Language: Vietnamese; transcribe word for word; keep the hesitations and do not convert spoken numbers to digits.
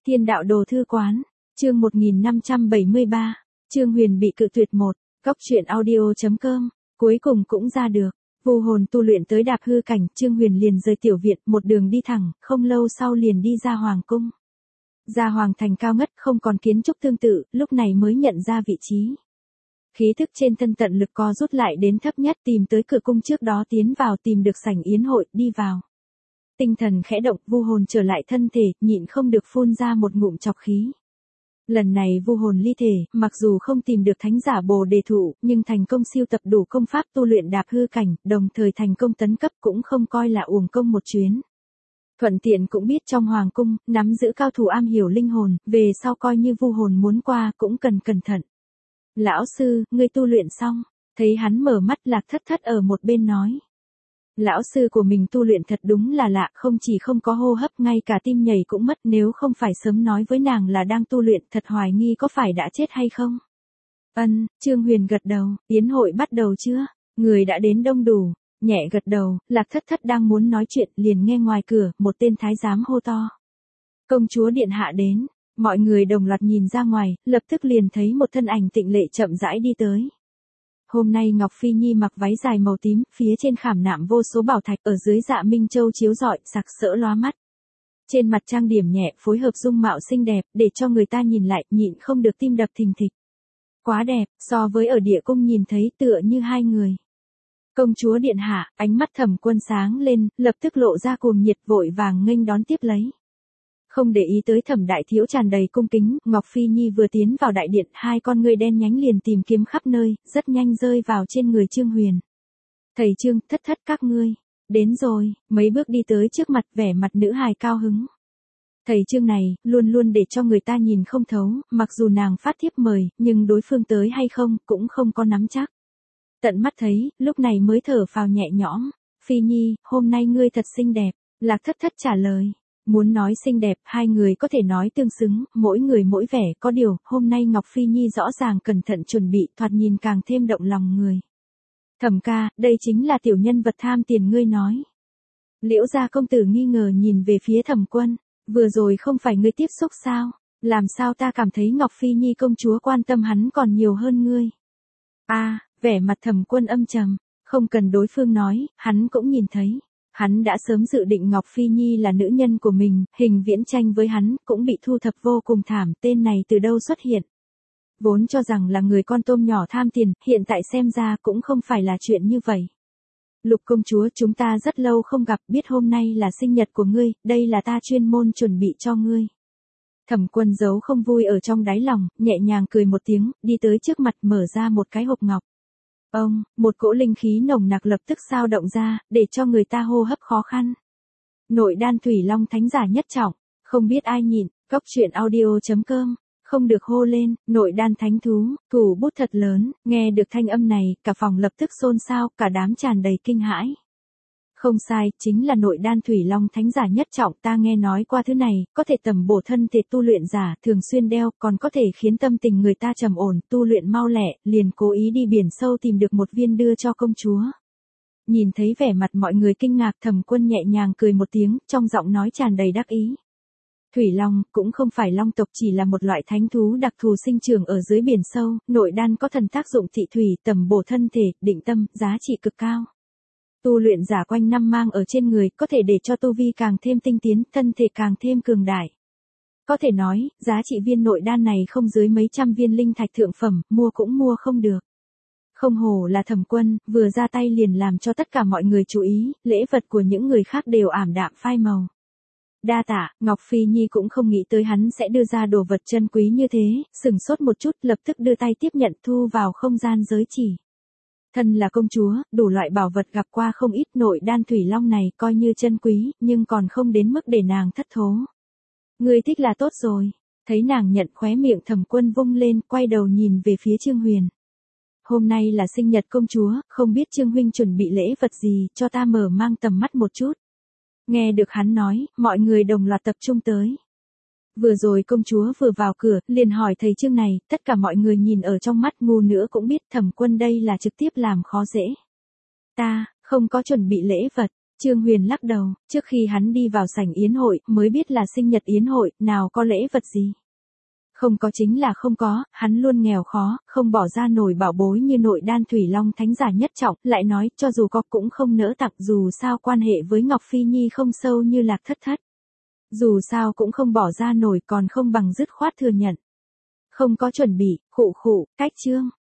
Thiên đạo đồ thư quán, chương một nghìn năm trăm bảy mươi ba, Trương Huyền bị cự tuyệt một, Cóc truyện audio chấm com, cuối cùng cũng ra được. Vu hồn tu luyện tới đạp hư cảnh, Trương Huyền liền rời tiểu viện, một đường đi thẳng, không lâu sau liền đi ra hoàng cung. Ra hoàng thành cao ngất không còn kiến trúc tương tự, lúc này mới nhận ra vị trí. Khí thức trên thân tận lực co rút lại đến thấp nhất, tìm tới cửa cung trước đó tiến vào, tìm được sảnh yến hội, đi vào. Tinh thần khẽ động, vu hồn trở lại thân thể, nhịn không được phun ra một ngụm chọc khí. Lần này vu hồn ly thể, mặc dù không tìm được thánh giả bồ đề thụ, nhưng thành công siêu tập đủ công pháp tu luyện đạp hư cảnh, đồng thời thành công tấn cấp cũng không coi là uổng công một chuyến. Thuận tiện cũng biết trong hoàng cung, nắm giữ cao thủ am hiểu linh hồn, về sau coi như vu hồn muốn qua cũng cần cẩn thận. Lão sư, ngươi tu luyện xong, thấy hắn mở mắt, Lạc Thất Thất ở một bên nói. Lão sư của mình tu luyện thật đúng là lạ, không chỉ không có hô hấp, ngay cả tim nhảy cũng mất, nếu không phải sớm nói với nàng là đang tu luyện, thật hoài nghi có phải đã chết hay không. Ân, Trương Huyền gật đầu, yến hội bắt đầu chưa? Người đã đến đông đủ, nhẹ gật đầu, Lạc Thất Thất đang muốn nói chuyện, liền nghe ngoài cửa, một tên thái giám hô to. Công chúa điện hạ đến, mọi người đồng loạt nhìn ra ngoài, lập tức liền thấy một thân ảnh tịnh lệ chậm rãi đi tới. Hôm nay Ngọc Phi Nhi mặc váy dài màu tím, phía trên khảm nạm vô số bảo thạch, ở dưới dạ minh châu chiếu rọi, sặc sỡ lóa mắt. Trên mặt trang điểm nhẹ, phối hợp dung mạo xinh đẹp, để cho người ta nhìn lại, nhịn không được tim đập thình thịch. Quá đẹp, so với ở địa cung nhìn thấy tựa như hai người. Công chúa điện hạ, ánh mắt Thẩm Quân sáng lên, lập tức lộ ra cuồng nhiệt, vội vàng nghênh đón tiếp lấy. Không để ý tới Thẩm đại thiếu tràn đầy cung kính, Ngọc Phi Nhi vừa tiến vào đại điện, hai con ngươi đen nhánh liền tìm kiếm khắp nơi, rất nhanh rơi vào trên người Trương Huyền. Thầy Trương, Thất Thất các ngươi, đến rồi, mấy bước đi tới trước mặt, vẻ mặt nữ hài cao hứng. Thầy Trương này, luôn luôn để cho người ta nhìn không thấu, mặc dù nàng phát thiếp mời, nhưng đối phương tới hay không, cũng không có nắm chắc. Tận mắt thấy, lúc này mới thở phào nhẹ nhõm. Phi Nhi, hôm nay ngươi thật xinh đẹp, Lạc Thất Thất trả lời. Muốn nói xinh đẹp, hai người có thể nói tương xứng, mỗi người mỗi vẻ, có điều, hôm nay Ngọc Phi Nhi rõ ràng cẩn thận chuẩn bị, thoạt nhìn càng thêm động lòng người. Thẩm ca, đây chính là tiểu nhân vật tham tiền ngươi nói. Liễu gia công tử nghi ngờ nhìn về phía Thẩm Quân, vừa rồi không phải ngươi tiếp xúc sao, làm sao ta cảm thấy Ngọc Phi Nhi công chúa quan tâm hắn còn nhiều hơn ngươi. A, à, vẻ mặt Thẩm Quân âm trầm, không cần đối phương nói, hắn cũng nhìn thấy. Hắn đã sớm dự định Ngọc Phi Nhi là nữ nhân của mình, Hình Viễn tranh với hắn, cũng bị thu thập vô cùng thảm, tên này từ đâu xuất hiện. Vốn cho rằng là người con tôm nhỏ tham tiền, hiện tại xem ra cũng không phải là chuyện như vậy. Lục công chúa, chúng ta rất lâu không gặp, biết hôm nay là sinh nhật của ngươi, đây là ta chuyên môn chuẩn bị cho ngươi. Thẩm Quân giấu không vui ở trong đáy lòng, nhẹ nhàng cười một tiếng, đi tới trước mặt mở ra một cái hộp ngọc. Ông, một cỗ linh khí nồng nặc lập tức sao động ra, để cho người ta hô hấp khó khăn. Nội đan thủy long thánh giả nhất trọng, không biết ai nhịn, Cóc truyện audio chấm com, không được hô lên, nội đan thánh thú, thủ bút thật lớn, nghe được thanh âm này, cả phòng lập tức xôn xao, cả đám tràn đầy kinh hãi. Không sai, chính là nội đan thủy long thánh giả nhất trọng, ta nghe nói qua thứ này, có thể tầm bổ thân thể tu luyện giả, thường xuyên đeo, còn có thể khiến tâm tình người ta trầm ổn, tu luyện mau lẹ, liền cố ý đi biển sâu tìm được một viên đưa cho công chúa. Nhìn thấy vẻ mặt mọi người kinh ngạc, Thẩm Quân nhẹ nhàng cười một tiếng, trong giọng nói tràn đầy đắc ý. Thủy long, cũng không phải long tộc, chỉ là một loại thánh thú đặc thù sinh trưởng ở dưới biển sâu, nội đan có thần tác dụng thị thủy, tầm bổ thân thể, định tâm, giá trị cực cao. Tu luyện giả quanh năm mang ở trên người, có thể để cho tu vi càng thêm tinh tiến, thân thể càng thêm cường đại. Có thể nói, giá trị viên nội đan này không dưới mấy trăm viên linh thạch thượng phẩm, mua cũng mua không được. Không hổ là Thẩm Quân, vừa ra tay liền làm cho tất cả mọi người chú ý, lễ vật của những người khác đều ảm đạm phai màu. Đa tạ, Ngọc Phi Nhi cũng không nghĩ tới hắn sẽ đưa ra đồ vật chân quý như thế, sừng sốt một chút, lập tức đưa tay tiếp nhận, thu vào không gian giới chỉ. Thân là công chúa, đủ loại bảo vật gặp qua không ít, nội đan thủy long này coi như chân quý, nhưng còn không đến mức để nàng thất thố. Ngươi thích là tốt rồi. Thấy nàng nhận, khóe miệng Thẩm Quân vung lên, quay đầu nhìn về phía Trương Huyền. Hôm nay là sinh nhật công chúa, không biết Trương huynh chuẩn bị lễ vật gì, cho ta mở mang tầm mắt một chút. Nghe được hắn nói, mọi người đồng loạt tập trung tới. Vừa rồi công chúa vừa vào cửa, liền hỏi thầy Trương này, tất cả mọi người nhìn ở trong mắt, ngu nữa cũng biết Thẩm Quân đây là trực tiếp làm khó dễ. Ta, không có chuẩn bị lễ vật, Trương Huyền lắc đầu, trước khi hắn đi vào sảnh yến hội, mới biết là sinh nhật yến hội, nào có lễ vật gì. Không có chính là không có, hắn luôn nghèo khó, không bỏ ra nổi bảo bối như nội đan thủy long thánh giả nhất trọng, lại nói, cho dù có cũng không nỡ tặng, dù sao quan hệ với Ngọc Phi Nhi không sâu như Lạc Thất Thất. Dù sao cũng không bỏ ra nổi, còn không bằng dứt khoát thừa nhận. Không có chuẩn bị, khụ khụ, cách Trương